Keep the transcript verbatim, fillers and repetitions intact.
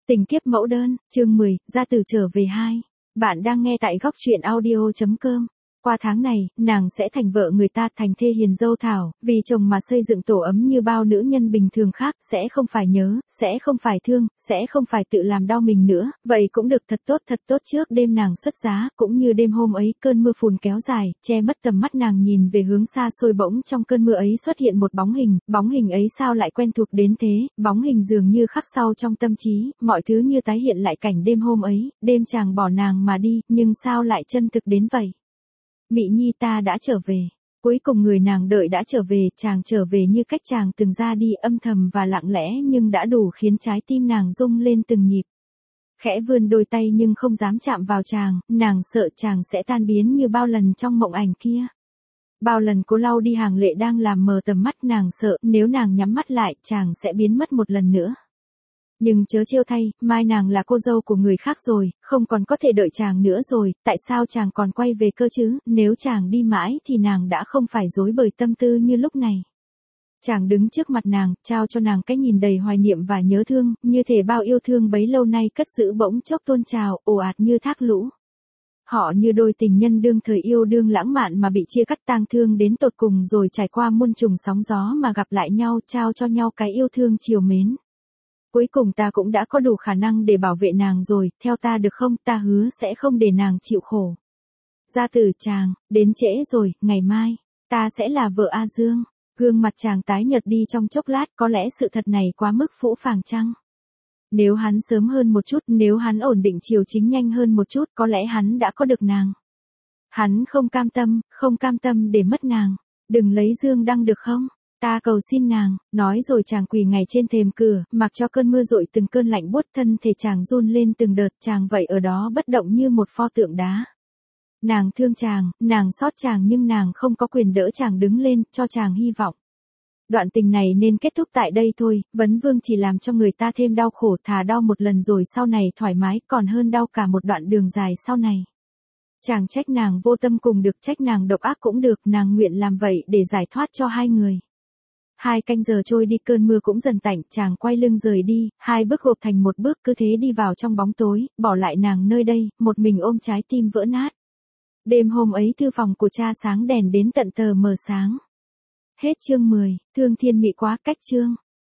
Tình kiếp mẫu đơn, chương mười, gia tử trở về hai. Bạn đang nghe tại góc truyện audio chấm com. Qua tháng này, nàng sẽ thành vợ người ta, thành thê hiền dâu thảo, vì chồng mà xây dựng tổ ấm như bao nữ nhân bình thường khác, sẽ không phải nhớ, sẽ không phải thương, sẽ không phải tự làm đau mình nữa, vậy cũng được thật tốt thật tốt. Trước đêm nàng xuất giá, cũng như đêm hôm ấy, cơn mưa phùn kéo dài, che mất tầm mắt nàng, nhìn về hướng xa xôi, bỗng trong cơn mưa ấy xuất hiện một bóng hình, bóng hình ấy sao lại quen thuộc đến thế, bóng hình dường như khắc sâu trong tâm trí, mọi thứ như tái hiện lại cảnh đêm hôm ấy, đêm chàng bỏ nàng mà đi, nhưng sao lại chân thực đến vậy. Mị Nhi, ta đã trở về. Cuối cùng người nàng đợi đã trở về, chàng trở về như cách chàng từng ra đi, âm thầm và lặng lẽ nhưng đã đủ khiến trái tim nàng rung lên từng nhịp. Khẽ vươn đôi tay nhưng không dám chạm vào chàng, nàng sợ chàng sẽ tan biến như bao lần trong mộng ảnh kia. Bao lần cố lau đi hàng lệ đang làm mờ tầm mắt, nàng sợ nếu nàng nhắm mắt lại, chàng sẽ biến mất một lần nữa. Nhưng chớ trêu thay, mai nàng là cô dâu của người khác rồi, không còn có thể đợi chàng nữa rồi, tại sao chàng còn quay về cơ chứ, nếu chàng đi mãi thì nàng đã không phải rối bời tâm tư như lúc này. Chàng đứng trước mặt nàng, trao cho nàng cái nhìn đầy hoài niệm và nhớ thương, như thể bao yêu thương bấy lâu nay cất giữ bỗng chốc tuôn trào, ồ ạt như thác lũ. Họ như đôi tình nhân đương thời yêu đương lãng mạn mà bị chia cắt tang thương đến tột cùng, rồi trải qua muôn trùng sóng gió mà gặp lại nhau, trao cho nhau cái yêu thương chiều mến. Cuối cùng ta cũng đã có đủ khả năng để bảo vệ nàng rồi, theo ta được không, ta hứa sẽ không để nàng chịu khổ. Gia tử, chàng, đến trễ rồi, ngày mai, ta sẽ là vợ A Dương. Gương mặt chàng tái nhợt đi trong chốc lát, có lẽ sự thật này quá mức phũ phàng chăng? Nếu hắn sớm hơn một chút, nếu hắn ổn định chiều chính nhanh hơn một chút, có lẽ hắn đã có được nàng. Hắn không cam tâm, không cam tâm để mất nàng. Đừng lấy Dương Đăng được không? Ta cầu xin nàng, nói rồi chàng quỳ ngay trên thềm cửa, mặc cho cơn mưa dội từng cơn lạnh buốt, thân thể chàng run lên từng đợt, chàng vậy ở đó bất động như một pho tượng đá. Nàng thương chàng, nàng xót chàng, nhưng nàng không có quyền đỡ chàng đứng lên, cho chàng hy vọng. Đoạn tình này nên kết thúc tại đây thôi, vấn vương chỉ làm cho người ta thêm đau khổ, thà đau một lần rồi sau này thoải mái, còn hơn đau cả một đoạn đường dài sau này. Chàng trách nàng vô tâm cùng được, trách nàng độc ác cũng được, nàng nguyện làm vậy để giải thoát cho hai người. Hai canh giờ trôi đi, cơn mưa cũng dần tạnh, chàng quay lưng rời đi, hai bước gộp thành một bước, cứ thế đi vào trong bóng tối, bỏ lại nàng nơi đây, một mình ôm trái tim vỡ nát. Đêm hôm ấy thư phòng của cha sáng đèn đến tận tờ mờ sáng. Hết chương mười, thương thiên mị quá, cách chương.